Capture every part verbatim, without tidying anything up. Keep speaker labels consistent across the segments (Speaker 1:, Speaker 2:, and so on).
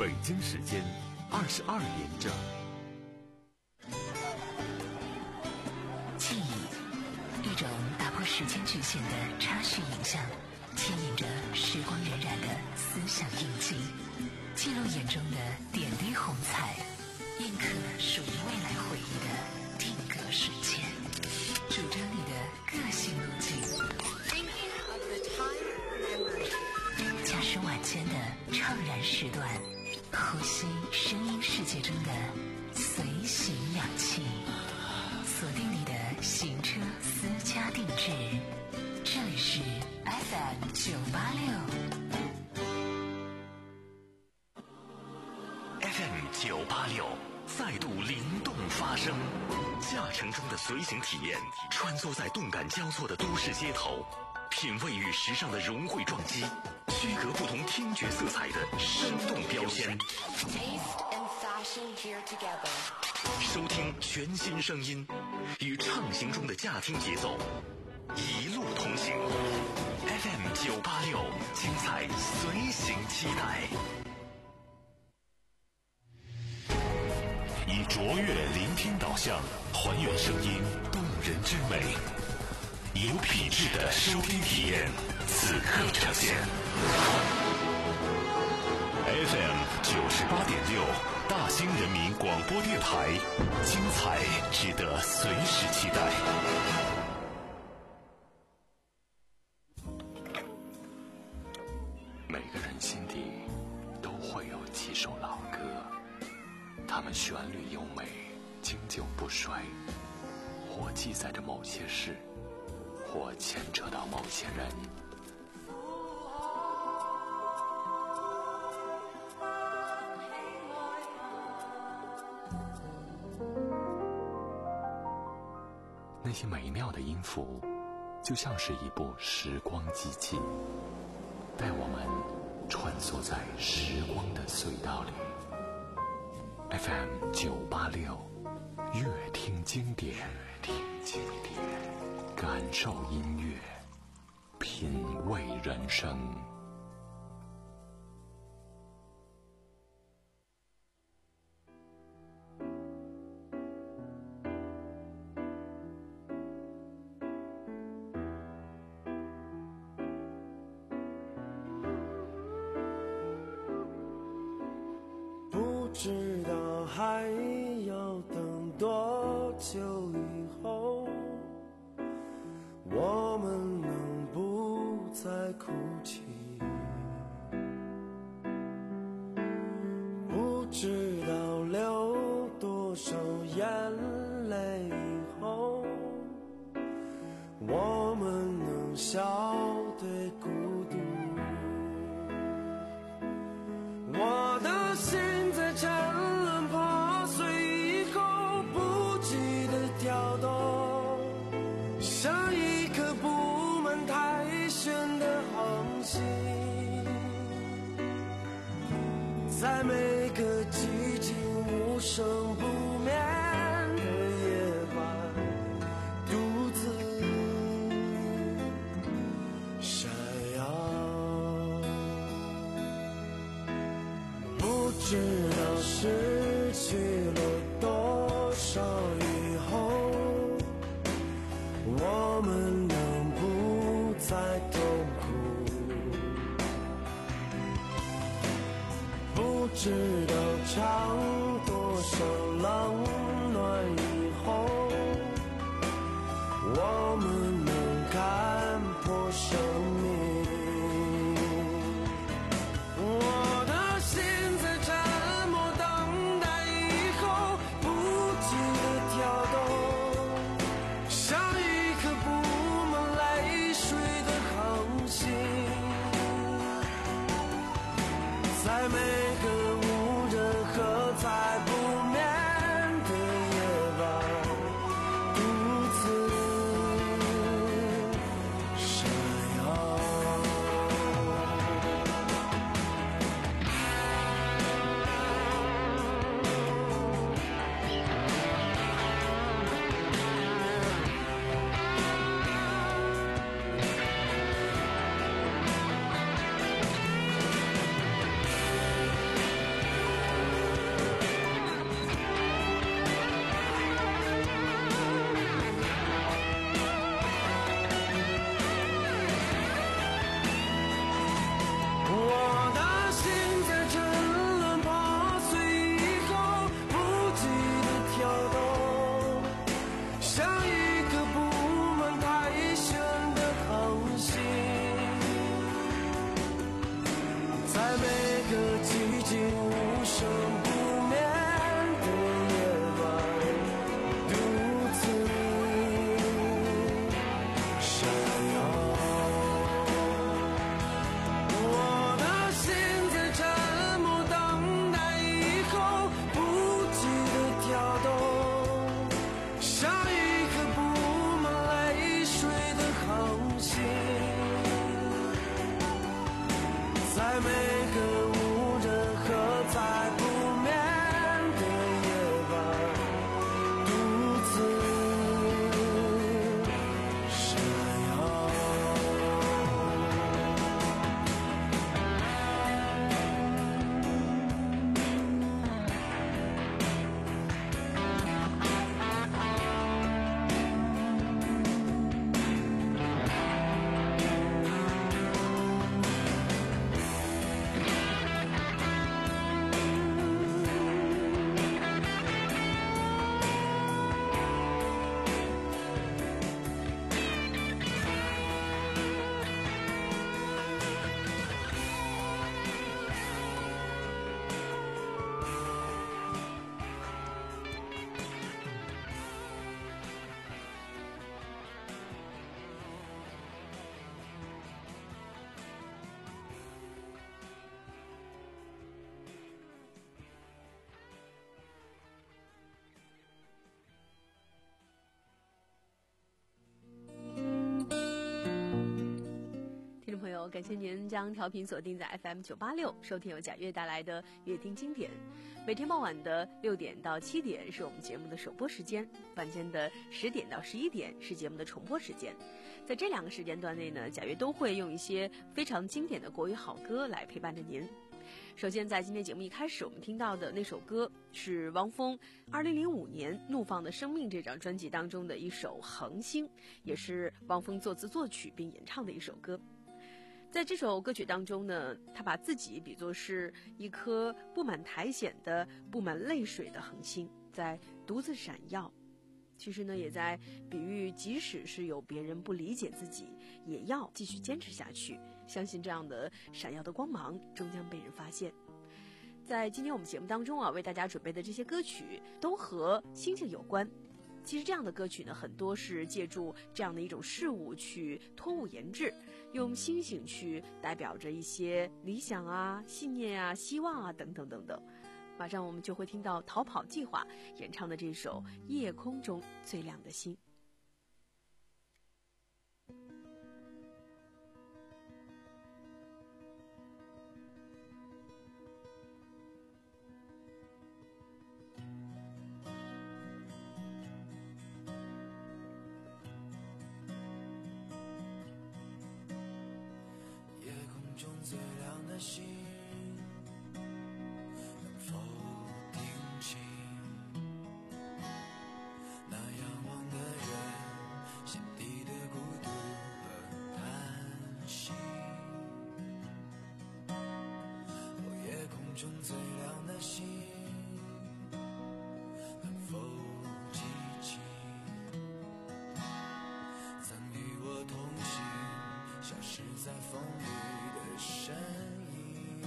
Speaker 1: 北京时间二十二点整。
Speaker 2: 记忆，一种打破时间局限的插叙影像，牵引着时光荏苒的思想印记，记录眼中的点滴红彩，印刻属于未来回忆的定格瞬间，主张你的个性路径。驾驶晚间的怅然时段，呼吸声音世界中的随行氧气，锁定你的行车私家定制。这里是 F M 九八六
Speaker 3: F M 九八六再度灵动发声，驾乘中的随行体验，穿梭在动感交错的都市街头，品味与时尚的融汇撞击，区隔不同听觉色彩的生动标签。收听全新声音，与畅行中的驾听节奏，一路同行。F M 九八六，精彩随行期待。以卓越聆听导向，还原声音动人之美，有品质的收听体验，此刻呈现。F M 九十八点六，大兴人民广播电台，精彩值得随时期待。每个人心底都会有几首老歌，它们旋律优美，经久不衰，或记载着某些事，或牵扯到某些人。那些美妙的音符，就像是一部时光机器，带我们穿梭在时光的隧道里。F M 九八六，乐听经典，听经典，感受音乐，品味人生。
Speaker 4: 不知道还要等多久以后，我们能不再哭泣？不知道流多少眼泪以后，我们能笑对孤独。我的心在沉沦破碎以后不记得跳动，像一颗布满苔藓的恒星，在每个寂静无声不眠的夜晚，独自闪耀。不知道失去了多少以后，我们能不再痛苦？不知道尝多少冷暖以后，我们能看破生命。我的心在沉默等待以后不记得跳动，像一颗布满泪水的恒星，在每个无人喝彩不眠的夜晚，独自闪耀。
Speaker 5: 友，感谢您将调频锁定在 F M 九八六，收听由贾悦带来的乐听经典。每天傍晚的六点到七点是我们节目的首播时间，晚间的十点到十一点是节目的重播时间。在这两个时间段内呢，贾悦都会用一些非常经典的国语好歌来陪伴着您。首先在今天节目一开始我们听到的那首歌是汪峰二零零五年《怒放的生命》这张专辑当中的一首《恒星》，也是汪峰作词作曲并演唱的一首歌。在这首歌曲当中呢，他把自己比作是一颗布满苔藓的布满泪水的恒星，在独自闪耀。其实呢，也在比喻即使是有别人不理解自己，也要继续坚持下去，相信这样的闪耀的光芒终将被人发现。在今天我们节目当中啊，为大家准备的这些歌曲都和星星有关。其实这样的歌曲呢，很多是借助这样的一种事物去托物言志，用星星去代表着一些理想啊、信念啊、希望啊等等等等。马上我们就会听到逃跑计划演唱的这首《夜空中最亮的星》。
Speaker 4: 夜空中最亮的星，能否听清那仰望的人心底的孤独和叹息？哦，夜空中最亮的星，能否记起曾与我同行消失在风里的身影？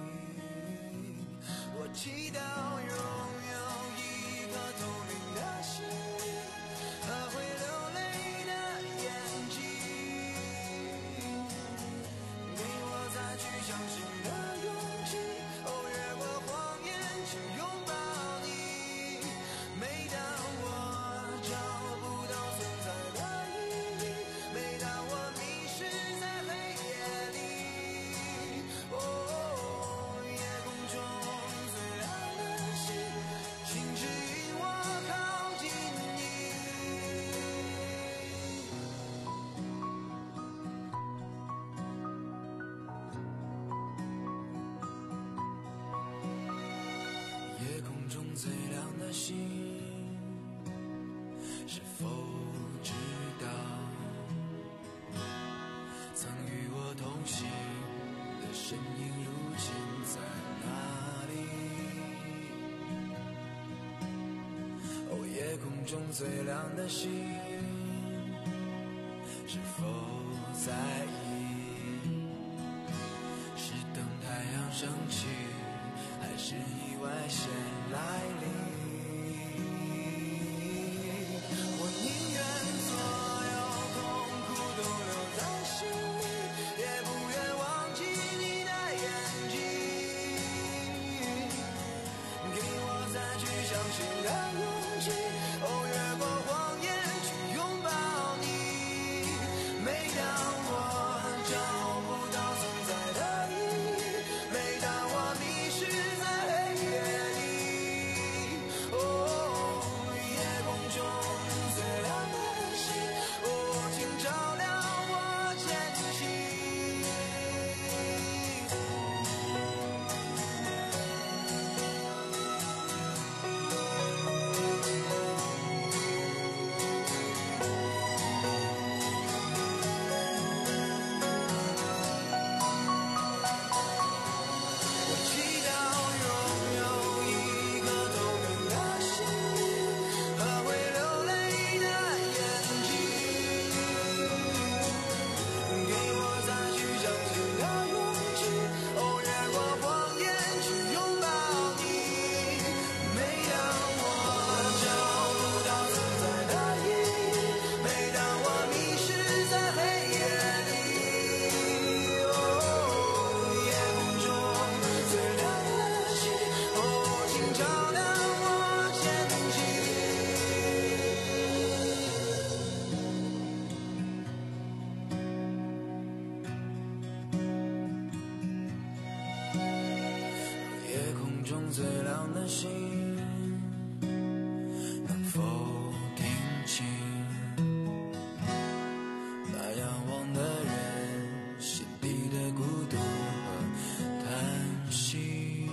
Speaker 4: 我祈祷拥有一颗透明的心灵和会流泪的眼睛，给我再去相信的勇气。哦，越过谎言去拥抱你。每当我找不到存在的意义，每当我迷失在黑夜里，哦，夜空中最亮的星，请指引我靠近你。夜空中最亮的星，是否知道曾与我同行的身影如今在哪里？哦，夜空中最亮的星，是否在意？是等太阳升起，还是意外先来临？我宁愿所有痛苦都留在心里，也不愿忘记你的眼睛，给我再去相信的勇气。哦，越过谎言去拥抱你。每当我找不到存在的意义，每当我迷失在黑夜里， 空中最亮的星，能否听清那仰望的人心底的孤独和叹息？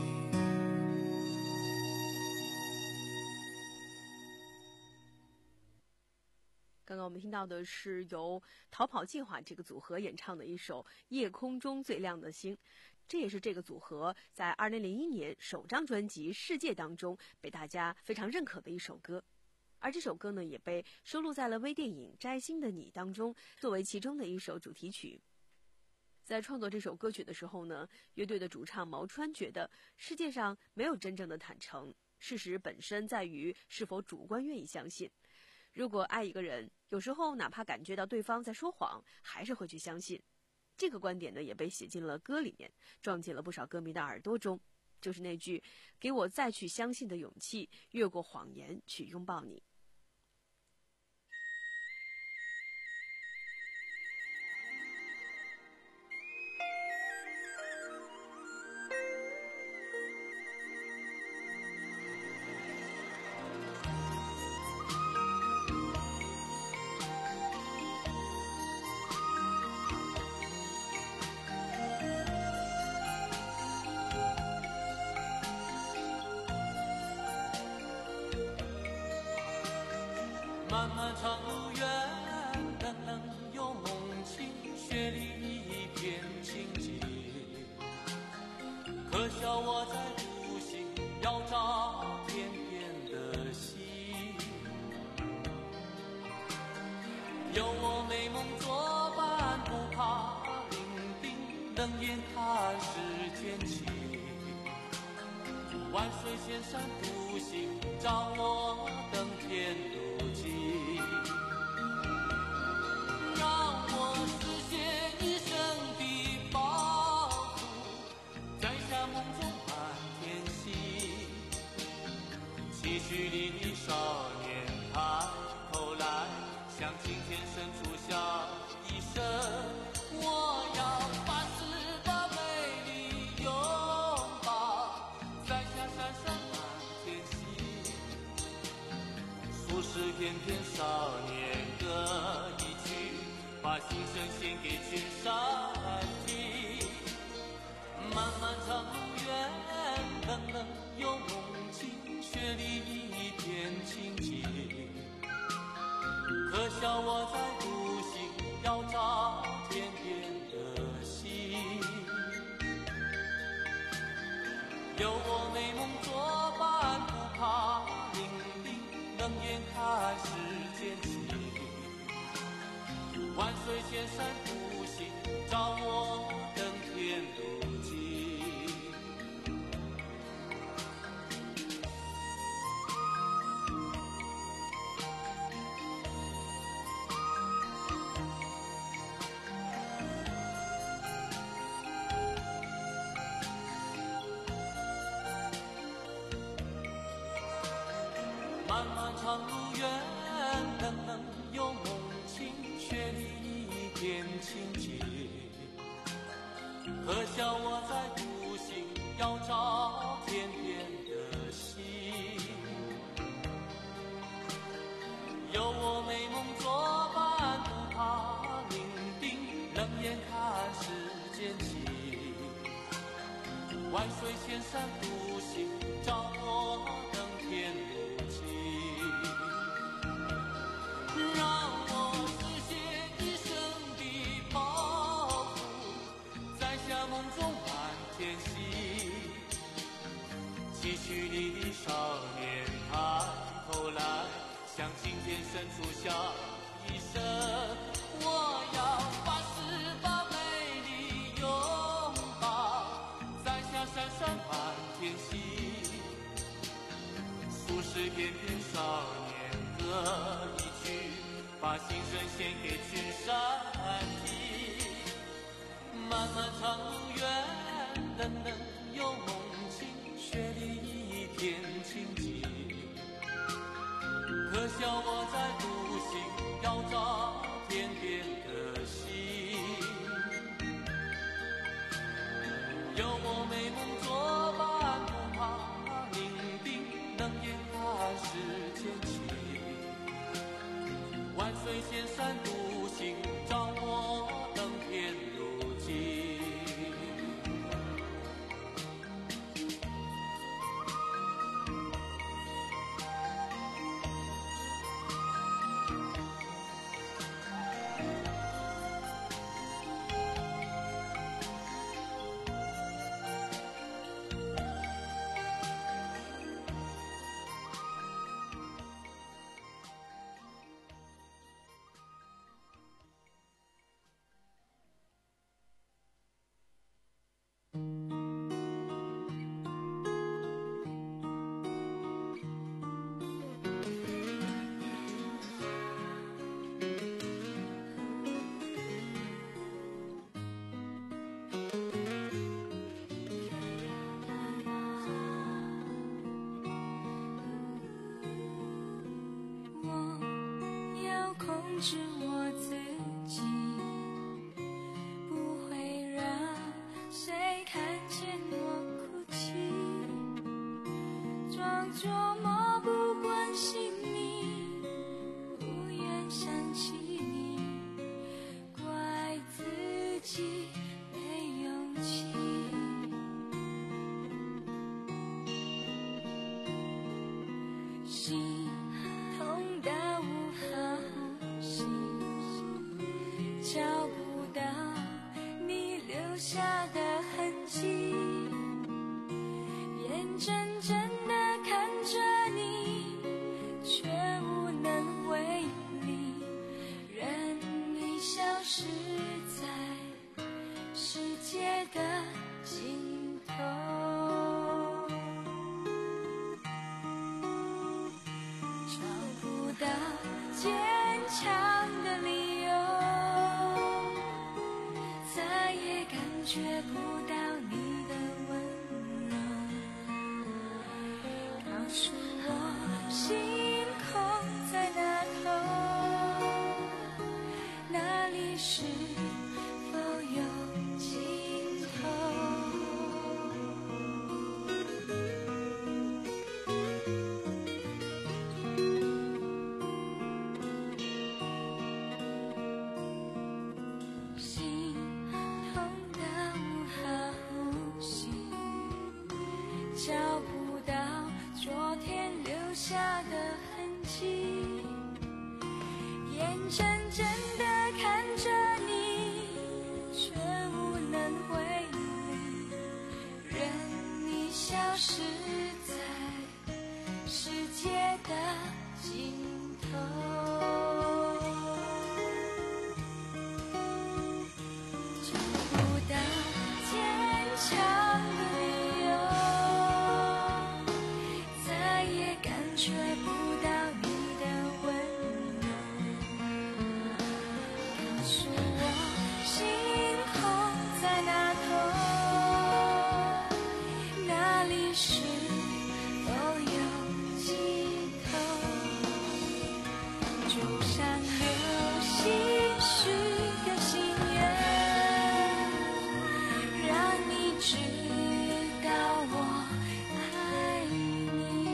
Speaker 5: 刚刚我们听到的是由逃跑计划这个组合演唱的一首《夜空中最亮的星》，这也是这个组合在二零零一年首张专辑《世界》当中被大家非常认可的一首歌。而这首歌呢，也被收录在了微电影《摘星的你》当中，作为其中的一首主题曲。在创作这首歌曲的时候呢，乐队的主唱毛川觉得世界上没有真正的坦诚，事实本身在于是否主观愿意相信。如果爱一个人，有时候哪怕感觉到对方在说谎，还是会去相信。这个观点呢，也被写进了歌里面，撞进了不少歌迷的耳朵中。就是那句“给我再去相信的勇气，越过谎言去拥抱你”。
Speaker 6: 漫漫长路远，冷冷有梦境，雪里一片情景。可笑我在独行，要找天边的星。有我美梦作伴，不怕伶仃，冷眼看世间情。万水千山独行，找我登天路径。让我实现一生的抱负，摘下梦中满天星。期许里的少年抬头来，向青天伸出笑一声。我要发誓把美丽拥抱，摘下闪闪满天星。数十片片少年歌一曲，把心声献给群山听。漫漫长路远，冷冷有梦境，雪里一片情景。可笑我在独行，要找天边的星。有我美梦作伴，不怕伶仃，冷眼看世间情。万水千山独行，找我登天路径。漫漫长路远，冷冷有梦境，雪里一片情景。可笑我在独行，要找天边的星。有我美梦作伴，不怕伶仃，冷眼看世间情。万水千山独行，找我登天路径。让我实现一生的抱负，摘下梦中满天星。期许里的少年抬头来，向青天伸出笑一声。我要发誓把美丽拥抱，摘下闪闪满天星。数十片片少年歌一曲，把心声献给群山听。漫漫长路远，冷冷有梦境，雪里一片情景。可笑我在独行，要找天边的星。有我美梦作伴，不怕身险山独行，照我登天路径。
Speaker 7: 控制我自己，不会让谁看见我哭泣，装作漠不关心你，不愿想起你，怪自己没勇气。心痛到无法呼吸，找不到你留下的痕迹，眼睁睁地看着你，却无能为力，任你消失在世界的尽头。找不到坚强的理由，再也感觉不到你的温柔，告诉我星空在那头，那里是否有尽头。心痛到无法呼吸，找不到昨天留下的痕迹，眼睁睁地看着你，却无能为力，任你消失在世界的尽头。找不到坚强的理由，再也感觉不到你的温柔，告诉我星空在那头，那里是否有尽头，就像流星许个心愿，让你知道我爱你。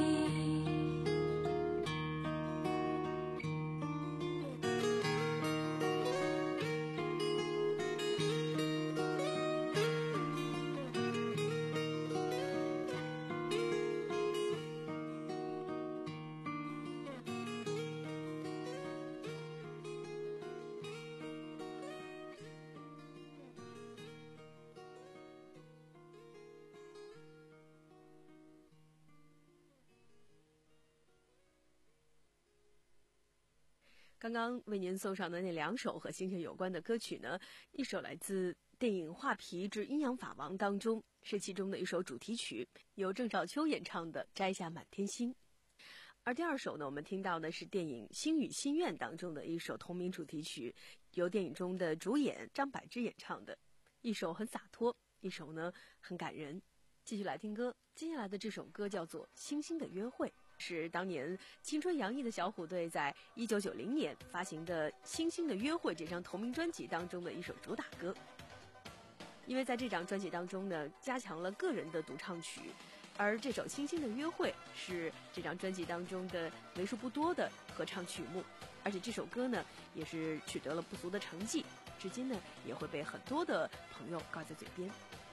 Speaker 5: 刚刚为您送上的那两首和星星有关的歌曲呢，一首来自电影《画皮之阴阳法王》当中，是其中的一首主题曲，由郑少秋演唱的《摘下满天星》。而第二首呢，我们听到的是电影《星语心愿》当中的一首同名主题曲，由电影中的主演张柏芝演唱的，一首很洒脱，一首呢很感人。继续来听歌，接下来的这首歌叫做《星星的约会》，是当年青春洋溢的小虎队在一九九零年发行的《星星的约会》这张同名专辑当中的一首主打歌。因为在这张专辑当中呢，加强了个人的独唱曲， 而这首《星星的约会》是这张专辑当中的为数不多的合唱曲目，而且这首歌呢也是取得了不俗的成绩，至今呢也会被很多的朋友挂在嘴边。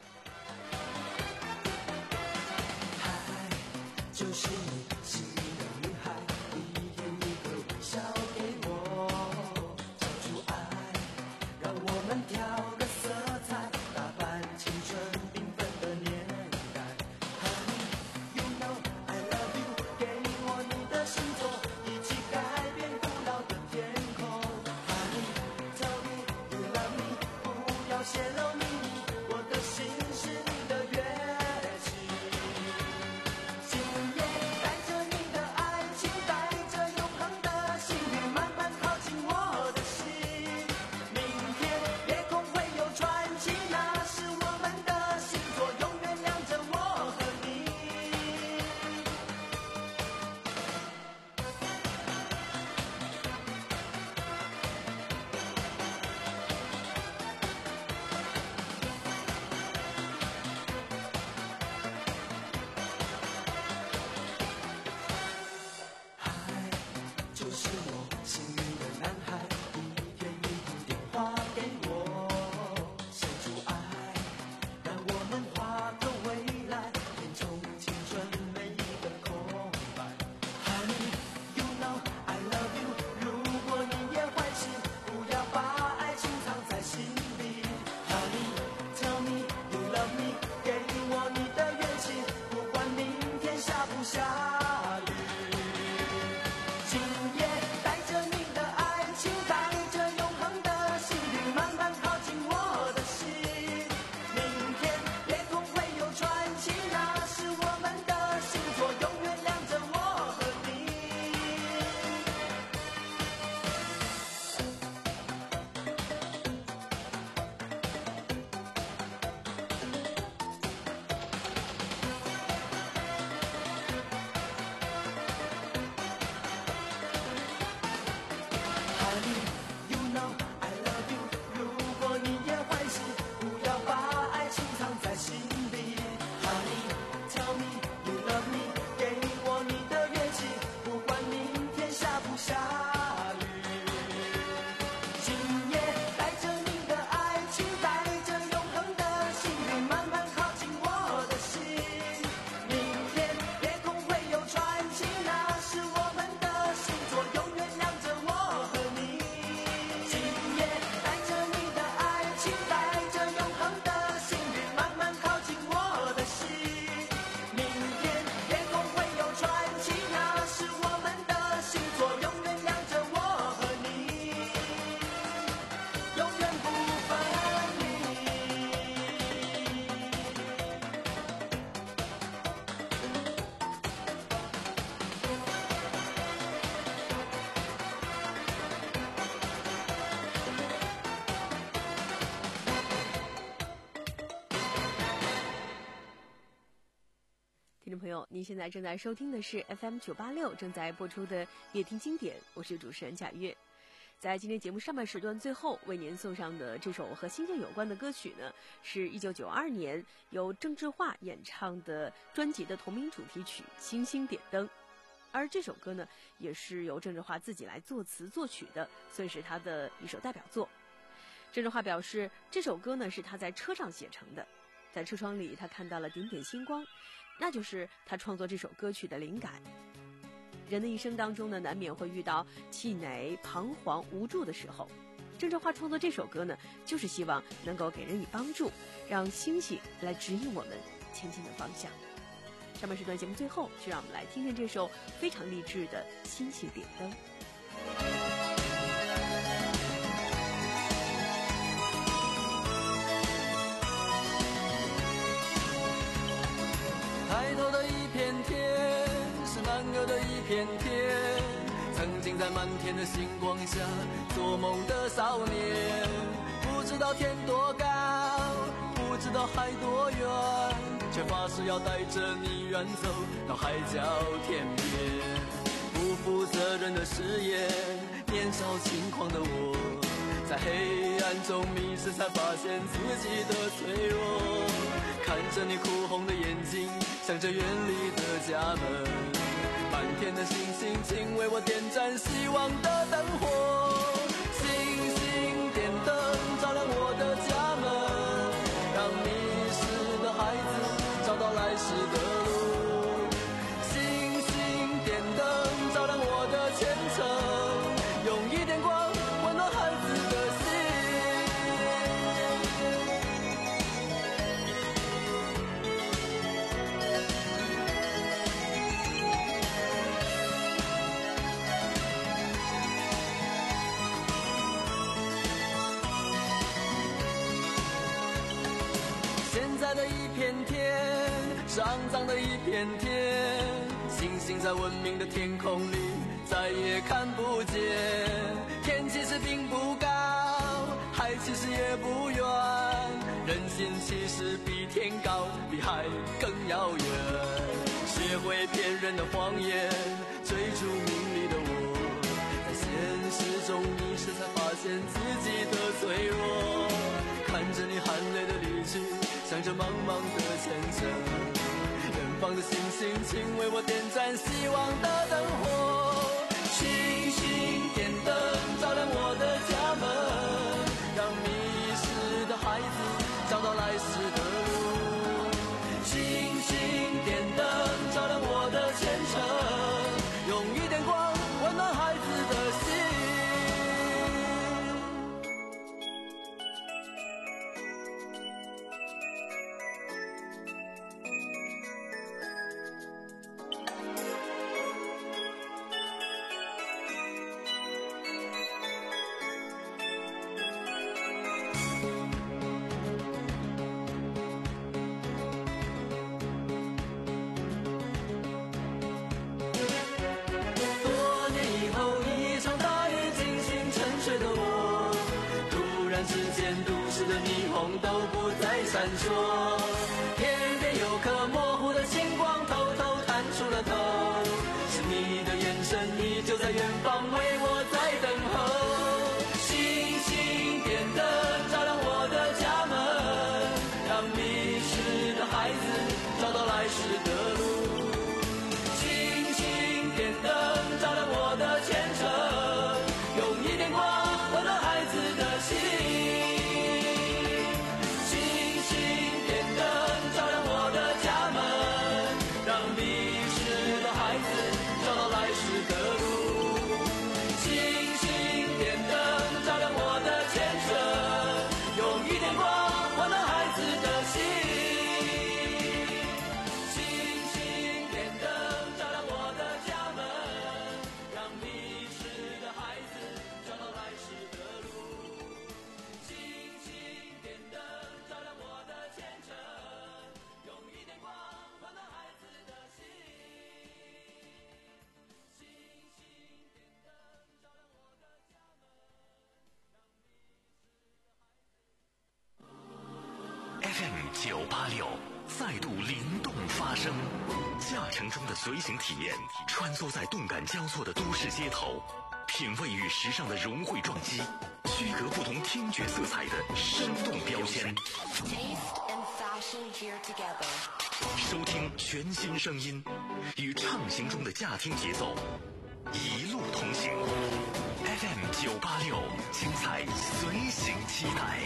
Speaker 4: 就是你心里的女孩，一天一个微笑给我，找出爱，让我们调个色彩，打扮青春缤纷的年代。Honey, you know I love you， 给我你的星座，一起改变古老的天空。Honey, tell me you love me， 不要泄露秘密，我的心是你的乐器。
Speaker 5: 听众朋友，您现在正在收听的是 F M 九八六正在播出的乐听经典，我是主持人贾月。在今天节目上半时段最后为您送上的这首和星星有关的歌曲呢，是一九九二年由郑智化演唱的专辑的同名主题曲《星星点灯》，而这首歌呢也是由郑智化自己来作词作曲的，算是他的一首代表作。郑智化表示，这首歌呢是他在车上写成的，在车窗里他看到了点点星光，那就是他创作这首歌曲的灵感。人的一生当中呢，难免会遇到气馁、彷徨、无助的时候。郑智化创作这首歌呢，就是希望能够给人以帮助，让星星来指引我们前进的方向。上半时段节目最后，就让我们来听听这首非常励志的《星星点灯》。
Speaker 6: 抬头的一片天，是男儿的一片天。曾经在满天的星光下做梦的少年，不知道天多高，不知道海多远，却发誓要带着你远走到海角天边。不负责任的誓言，年少轻狂的我，
Speaker 4: 在黑暗中迷失，才发现自己的脆弱。看着你哭红的眼睛，想着远离的家门，满天的星星，请为我点燃希望的灯火。星星点灯，照亮我的家门，让迷失的孩子找到来时的路。星星点灯，照亮我的前程，用一点光温暖孩子的心。现在的一片天，肮脏的一片天，星星在文明的天空里再也看不见。天其实并不高，海其实也不远，人心其实比天高，比海更遥远。学会骗人的谎言，追逐名利的我，在现实中迷失，才发现自己的脆弱。看着你含泪的离去，想着茫茫的前程，远方的星星，请为我点燃希望的灯火。星星点灯，照亮我的家门，让迷失的孩子找到来时的路。星星点灯，照亮我的前程，用一点光温暖孩子的心。闪烁，天边有颗模糊的星光，偷偷探出了头，是你的眼神，你就在远方，为我在等候。星星点灯，照亮我的家门，让迷失的孩子找到来时的路。星星点灯，照亮我的前程，用一点光温暖孩子的心。
Speaker 3: F M 九八六再度灵动发声，驾乘中的随行体验，穿梭在动感交错的都市街头，品味与时尚的融汇撞击，区隔不同听觉色彩的生动标签。收听全新声音，与畅行中的驾听节奏，一路同行。F M 九八六，精彩随行期待。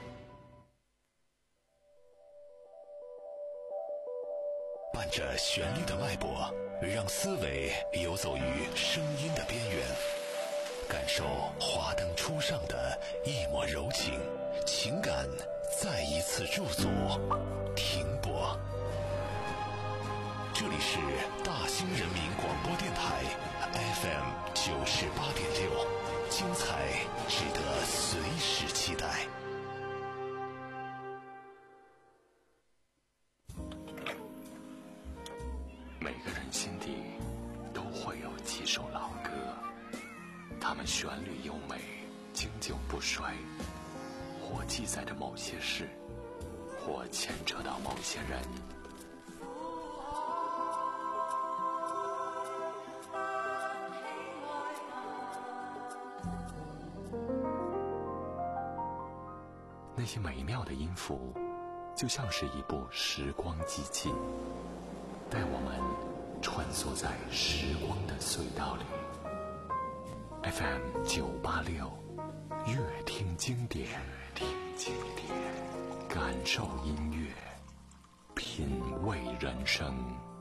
Speaker 3: 伴着旋律的脉搏，让思维游走于声音的边缘，感受华灯初上的一抹柔情，情感再一次驻足停泊。这里是大兴人民广播电台 F M 九十八点六，精彩值得随时期待。每个人心底都会有几首老歌，它们旋律优美，经久不衰，或记载着某些事，或牵扯到某些人。 那些美妙的音符就像是一部时光机器，带我们穿梭在时光的隧道里。 F M 九八六，乐听经典，乐听经典，感受音乐，品味人生。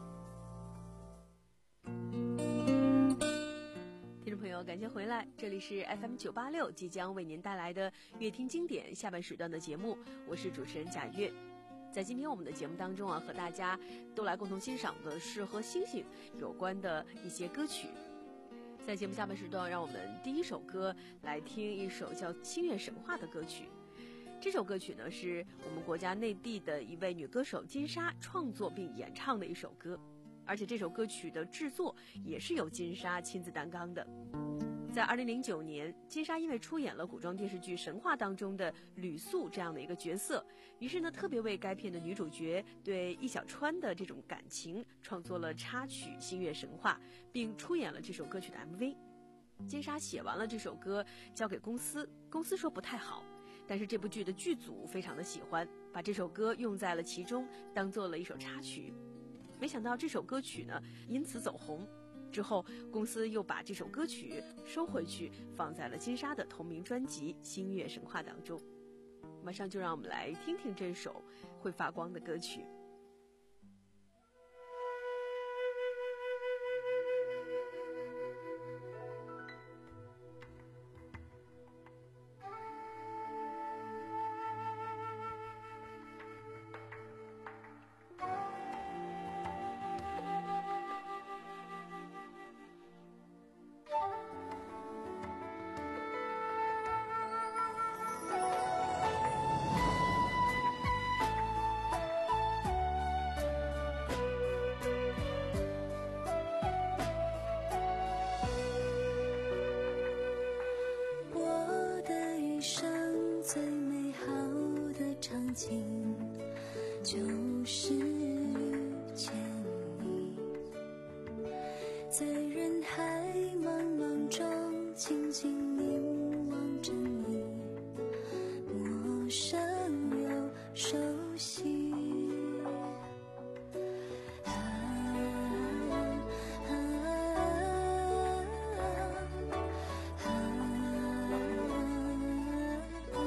Speaker 5: 听众朋友，感谢回来，这里是 F M 九八六，即将为您带来的乐听经典下半时段的节目，我是主持人贾月。在今天我们的节目当中啊，和大家都来共同欣赏的是和星星有关的一些歌曲。在节目下半时段，让我们第一首歌来听一首叫《星月神话》的歌曲。这首歌曲呢，是我们国家内地的一位女歌手金莎创作并演唱的一首歌，而且这首歌曲的制作也是由金莎亲自担纲的。在二零零九年，金莎因为出演了古装电视剧《神话》当中的吕素这样的一个角色，于是呢，特别为该片的女主角对易小川的这种感情创作了插曲《星月神话》，并出演了这首歌曲的 M V。金莎写完了这首歌，交给公司，公司说不太好，但是这部剧的剧组非常的喜欢，把这首歌用在了其中，当做了一首插曲。没想到这首歌曲呢，因此走红。之后，公司又把这首歌曲收回去，放在了金莎的同名专辑《星月神话》当中。马上就让我们来听听这首会发光的歌曲。
Speaker 7: 就是遇见你，在人海茫茫中静静凝望着你，陌生又熟悉。啊啊啊啊！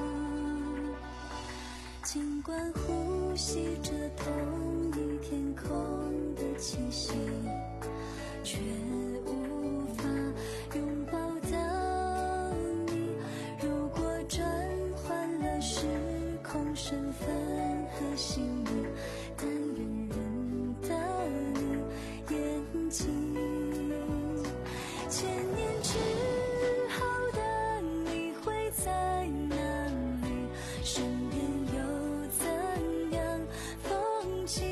Speaker 7: 尽管呼吸着同一天空的气息，却无法拥抱到你。如果转换了时空身份和姓名，但愿认到你眼睛。千年之后的你会在哪里？身边又怎样风景？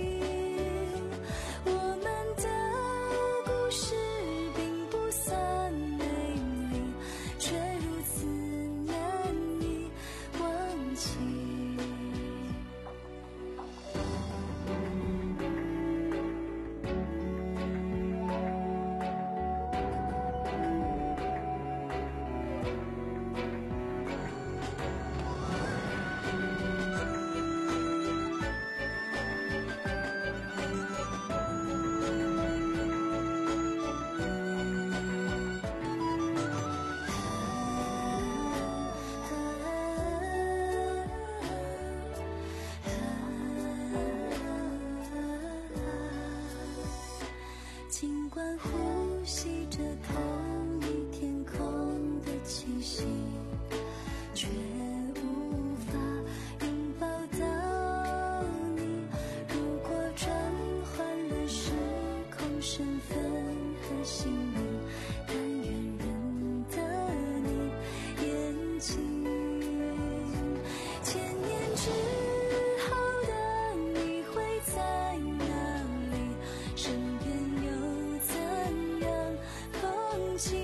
Speaker 7: 我们的故事并不算美丽，却如此难以忘记。尽管呼吸着同一天空的气息，却无法拥抱到你。如果转换了时空身份和姓名，但愿认得你眼睛。千年之后的你会在哪里？身边又怎样风景？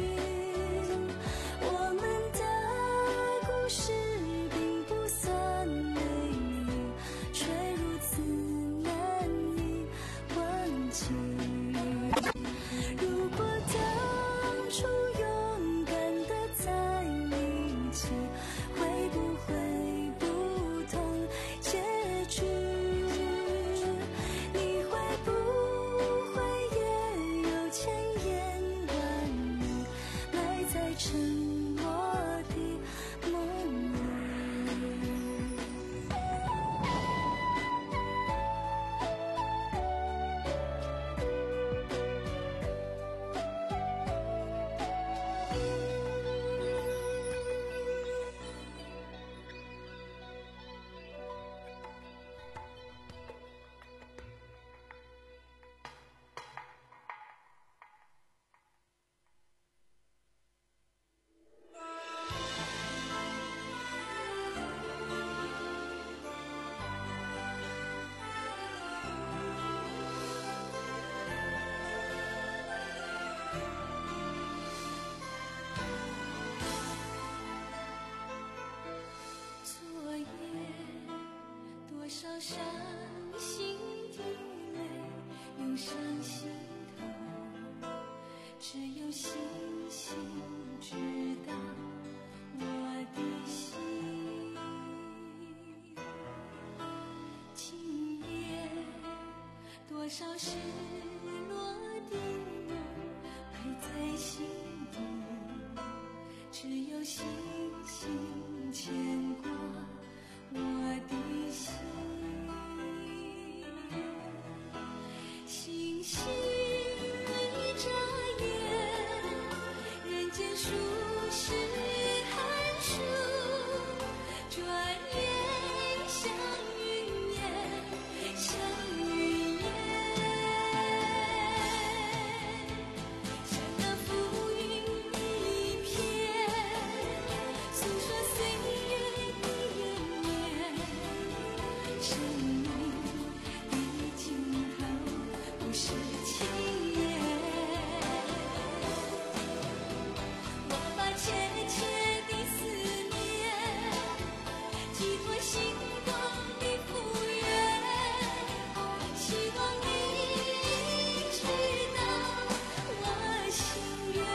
Speaker 7: 我们的故事并不算美丽，却如此难以忘记。如果涌上心头，只有星星知道我的心。今夜多少失落的梦埋在心底，只有星星牵挂我的心。星星一眨眼，人间数十寒暑，转眼像云烟，像云烟，像那浮云一片，诉说岁月的延绵。生命的尽头不是轻言，我把切切的思念寄托星光的复原，希望你知道我心愿。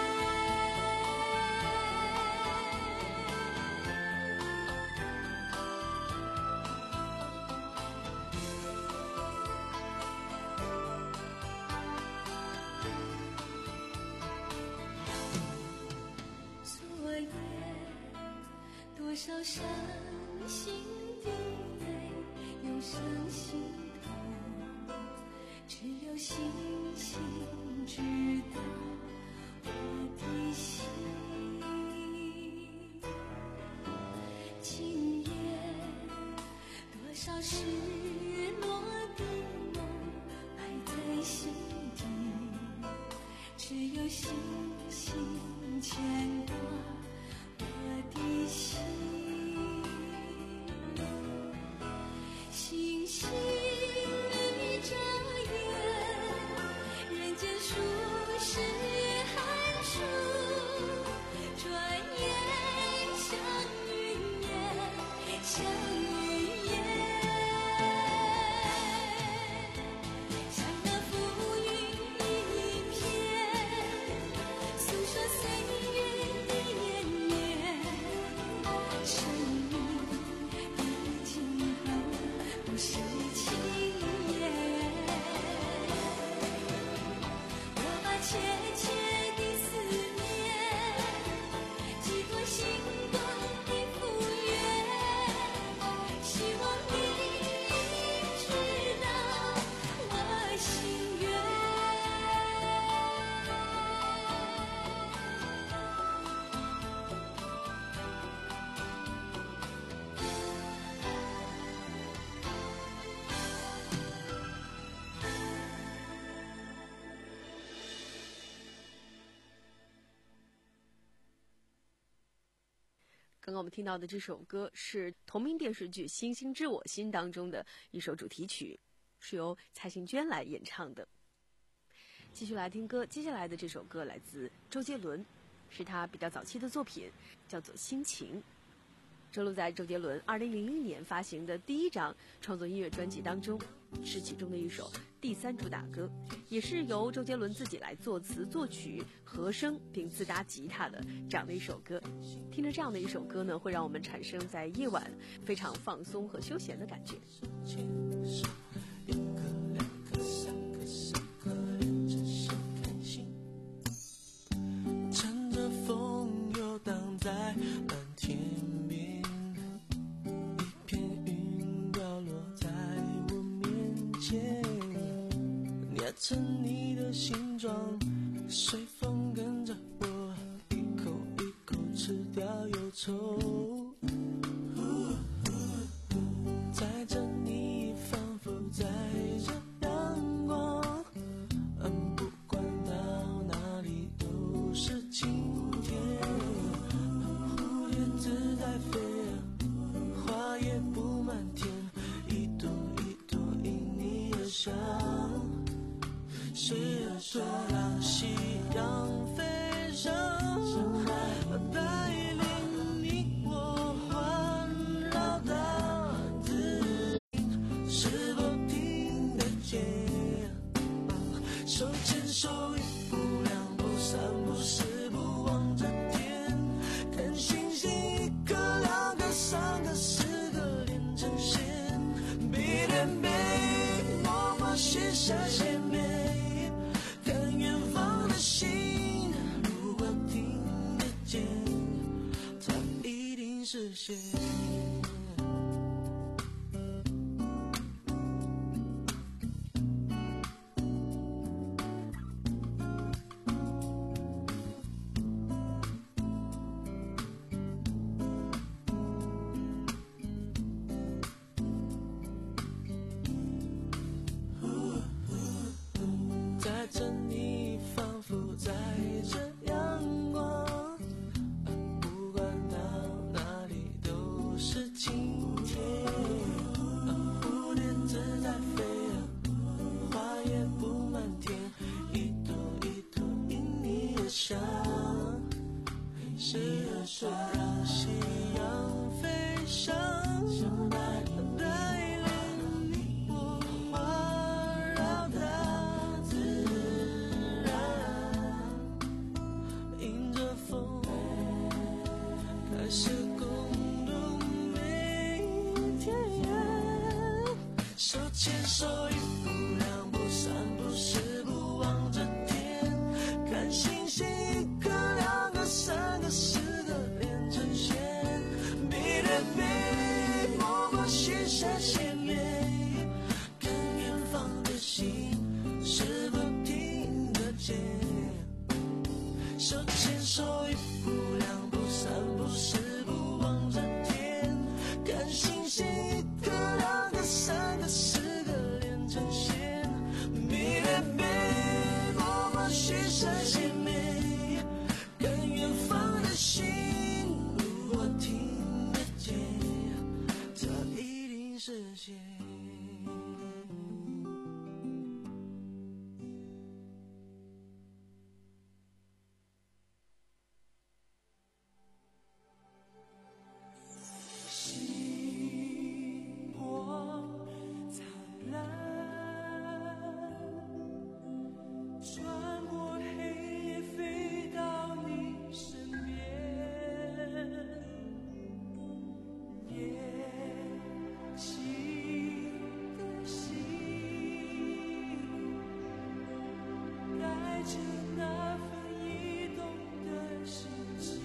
Speaker 7: 昨夜多少伤心的泪涌上心头，只有星星知道我的心。今夜多少失落的梦埋在心底，只有星星牵挂我的心。星星一眨眼，人间数十寒暑，转眼像云烟，像云烟，像那浮云一片，诉说岁月的延绵。生命的尽头不是轻言，我把切切的思念寄托星光的复原，希望你知道我心愿。
Speaker 5: 刚刚我们听到的这首歌是同名电视剧《星星知我心》当中的一首主题曲，是由蔡幸娟来演唱的。继续来听歌，接下来的这首歌来自周杰伦，是他比较早期的作品，叫做《心情》，收录在周杰伦二零零零年发行的第一张创作音乐专辑当中，是其中的一首第三主打歌，也是由周杰伦自己来作词作曲和声并自搭吉他的这样的一首歌。听着这样的一首歌呢，会让我们产生在夜晚非常放松和休闲的感觉。
Speaker 4: 乘着风游荡在蓝天边，一片云掉落在我面前，捏成你的形状，随风跟着我一口一口吃掉忧愁，载着你仿佛载着阳光，嗯，不管到哪里都是晴天，蝴蝶自在飞，花也布满天，一朵一朵因你而香，随着让夕阳飞上，带领你我环绕大自然，是否听得见手牵手一步两步三步四步望着天，看星星一个两个三个四个连成线，背对背默默写下写美，看远方的心如果听得见，它一定实现。在这你仿佛在这阳光，不管到哪里都是晴天。蝴蝶自在飞，花也布满天，一朵一朵因你而香。时而说让夕阳飞翔，带领你我环绕大自然，迎着风开始共度每一天。手牵手一步两步三步四步望着天，看星星一个两个三个四个连成线，背对背默默写下写美，看远方的心是否听得见。手牵手一步两步三步四步望着天，看星星一个两个三个四个连成线，背对背默默写下写美，看远方的心如果听得见，它一定实现。星光灿烂，穿过黑夜飞到你身边，年轻的心带着那份移动的心情。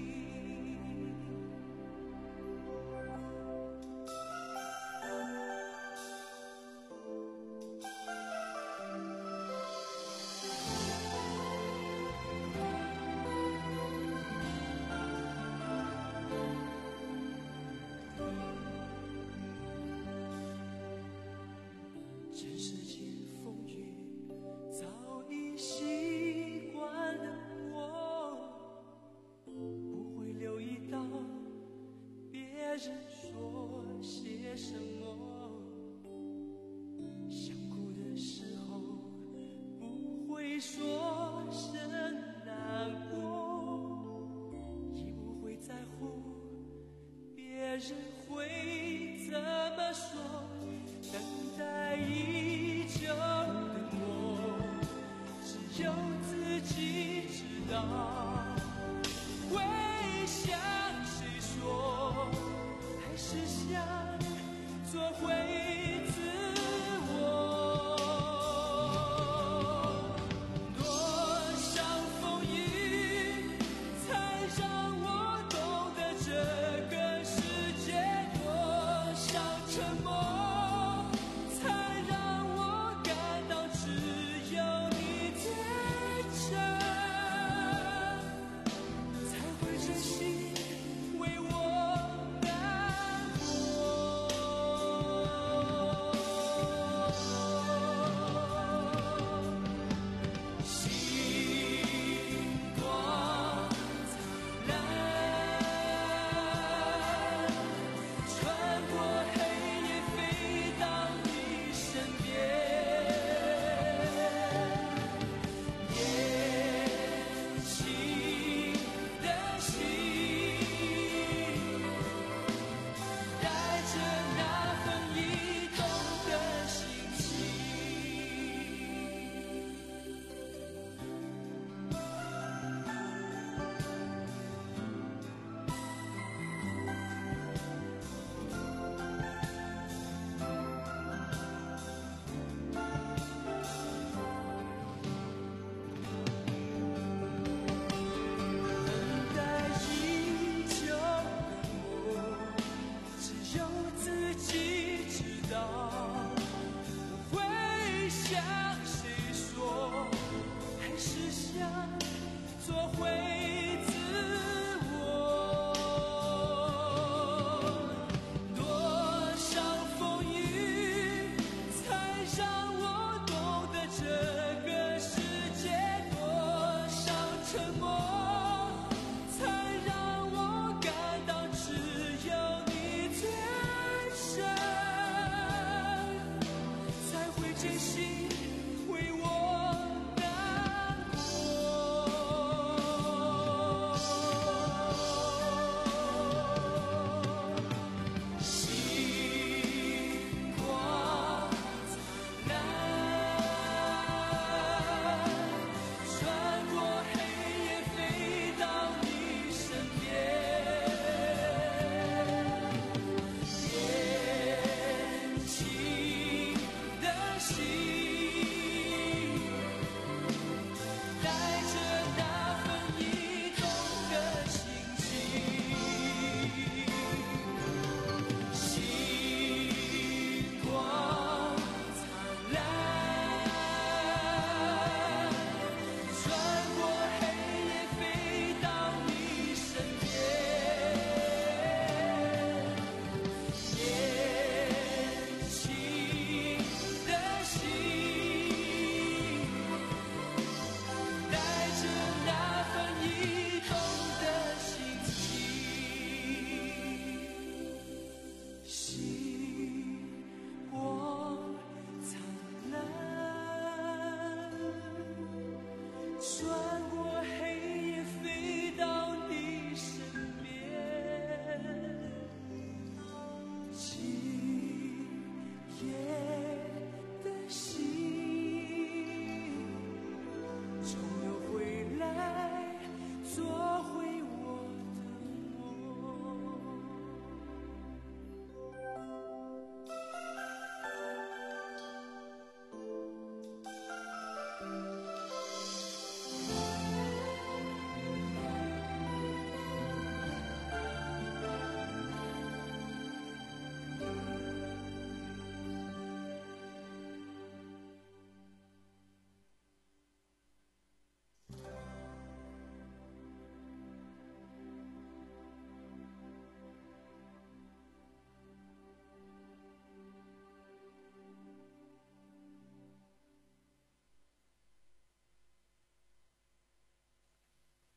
Speaker 4: 全世界风雨早已习惯了我，不会留意到别人说些什么，想哭的时候不会说声难过，也不会在乎别人会怎么说，等待已久的我，只有自己知道，会向谁说，还是想做回自我。多少风雨才让我懂得这个世界，多少沉默才让我感到只有你在这，才会真心为我难过。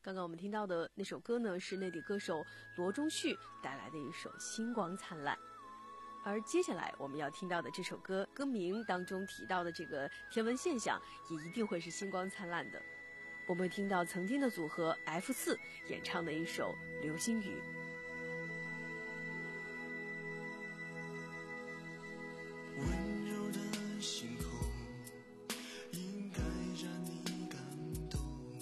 Speaker 5: 刚刚我们听到的那首歌呢，是内地歌手罗中旭带来的一首《星光灿烂》。而接下来我们要听到的这首歌，歌名当中提到的这个天文现象，也一定会是星光灿烂的。我们会听到曾经的组合 F 四 演唱的一首《流星雨》。
Speaker 4: 温柔的星空应该让你感动，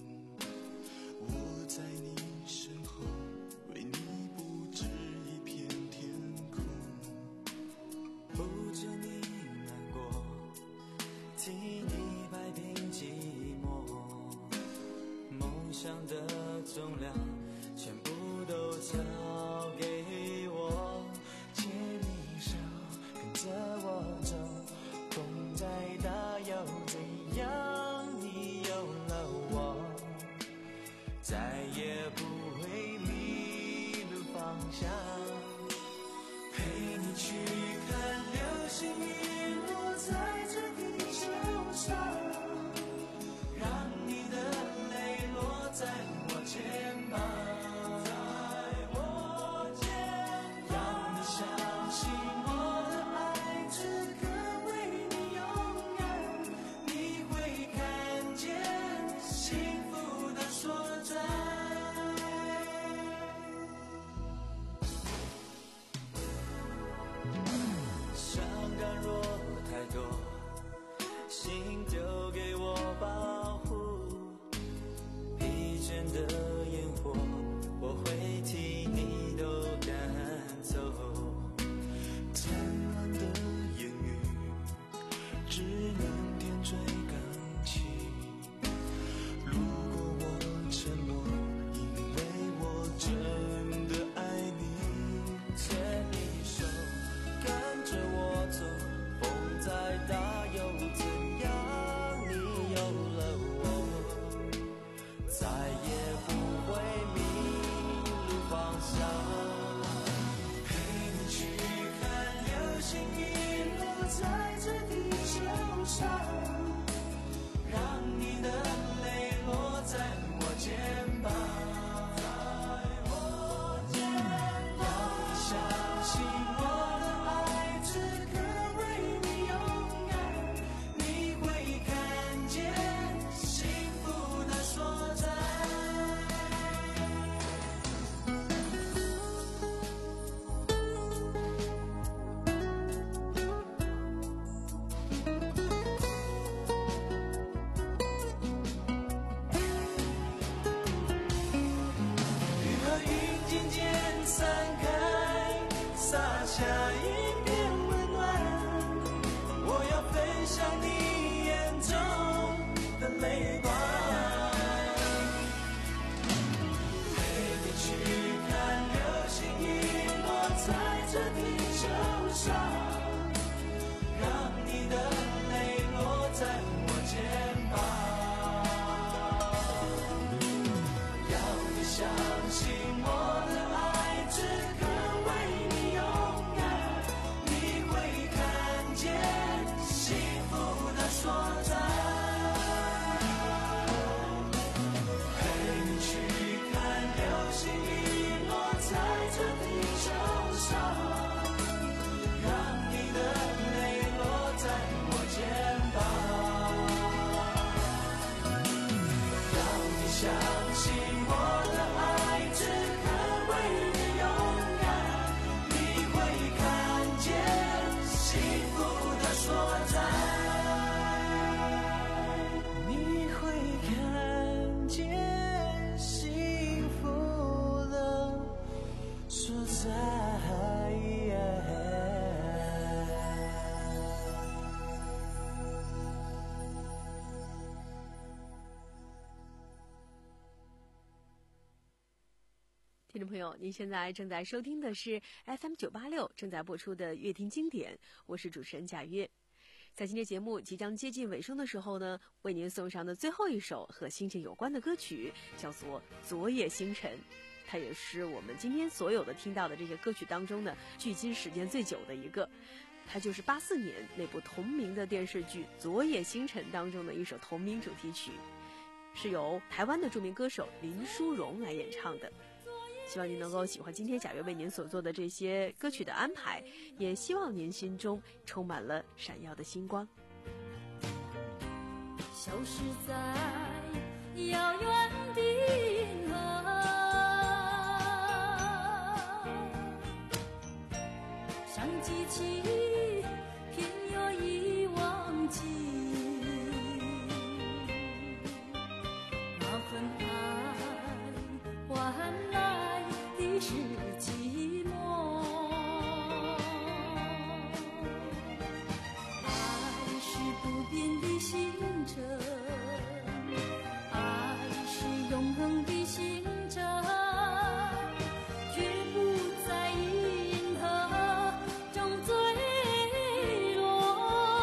Speaker 4: 我在你身后为你布置一片天空，不见你难过，替你摆平寂寞，梦想的重量全部都交给我，牵你手跟着我走，风再大又怎样，你有了我，再也不会迷路方向，陪你去看流星雨落在这地球上，让你的泪落在我肩膀，让你相信我的爱此刻为你勇敢，你会看见幸福的所在。伤感若太多，心丢给我保护，疲倦的烟火我会替你都赶走，灿烂的言语只能点缀感情，如果我沉默，因为我真的爱你，牵你手跟着我走，风再大又怎样，你有了我，再也不会迷路方向，陪你去看流星雨落在这地球上，让你的泪落在我肩膀，要你相信我的爱此刻为你勇敢，你会看见幸福的所在。雨和云渐渐散开，洒下一片温暖，我要飞向你眼中的泪光，陪你去看流星雨落在这地球上，让你的泪落在我肩膀，要你相信我的爱此刻为你勇敢，你会看见幸福的所在，陪你去看流星雨落在这地球上，让你的泪落在我肩膀，要你相信我的爱此刻为你勇敢，你会看见幸福的所在，你会看见幸福的所在。
Speaker 5: 听众朋友，您现在正在收听的是 F M 九八六正在播出的乐听经典，我是主持人贾月。在今天节目即将接近尾声的时候呢，为您送上的最后一首和星星有关的歌曲叫做《昨夜星辰》，它也是我们今天所有的听到的这些歌曲当中呢，距今时间最久的一个。它就是八四年那部同名的电视剧《昨夜星辰》当中的一首同名主题曲。 是由台湾的著名歌手林淑荣来演唱的。希望您能够喜欢今天贾月为您所做的这些歌曲的安排，也希望您心中充满了闪耀的星光。
Speaker 7: 消失在遥远的银河，想记起偏又已忘记，那份爱换来的是寂寞，爱是不变的星辰，爱是永恒的星辰，绝不在银河中坠落，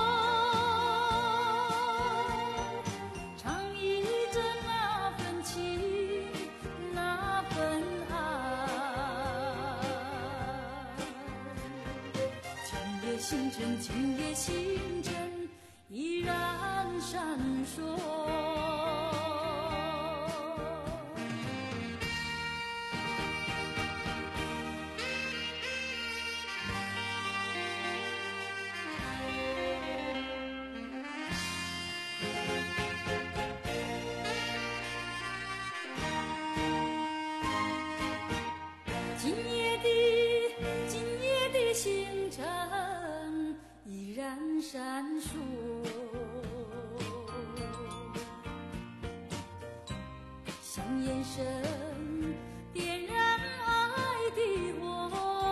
Speaker 7: 唱忆着那份情，那份爱。今夜星辰，今夜星辰依然闪烁。今夜的今夜的星辰依然闪烁，像眼神点燃爱的火，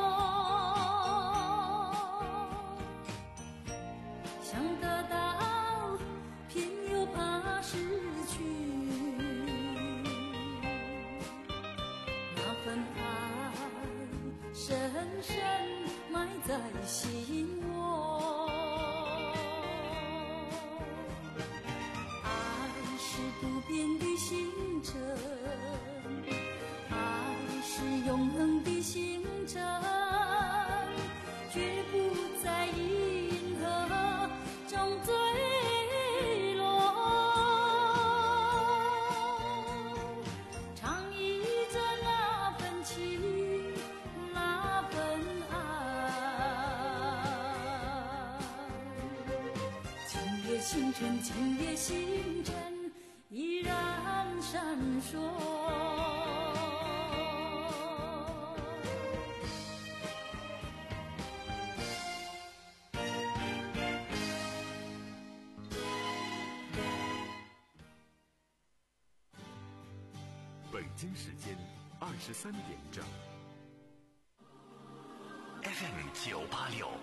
Speaker 7: 想得到偏又怕失去，那份爱深深埋在心窝，爱是不变的星辰，爱是永恒的星辰，绝不在银河中坠落，唱忆着那份情，那份爱。今夜星辰，今夜星辰依然闪烁。
Speaker 1: 北京时间二十三点整。
Speaker 3: F M 九八六。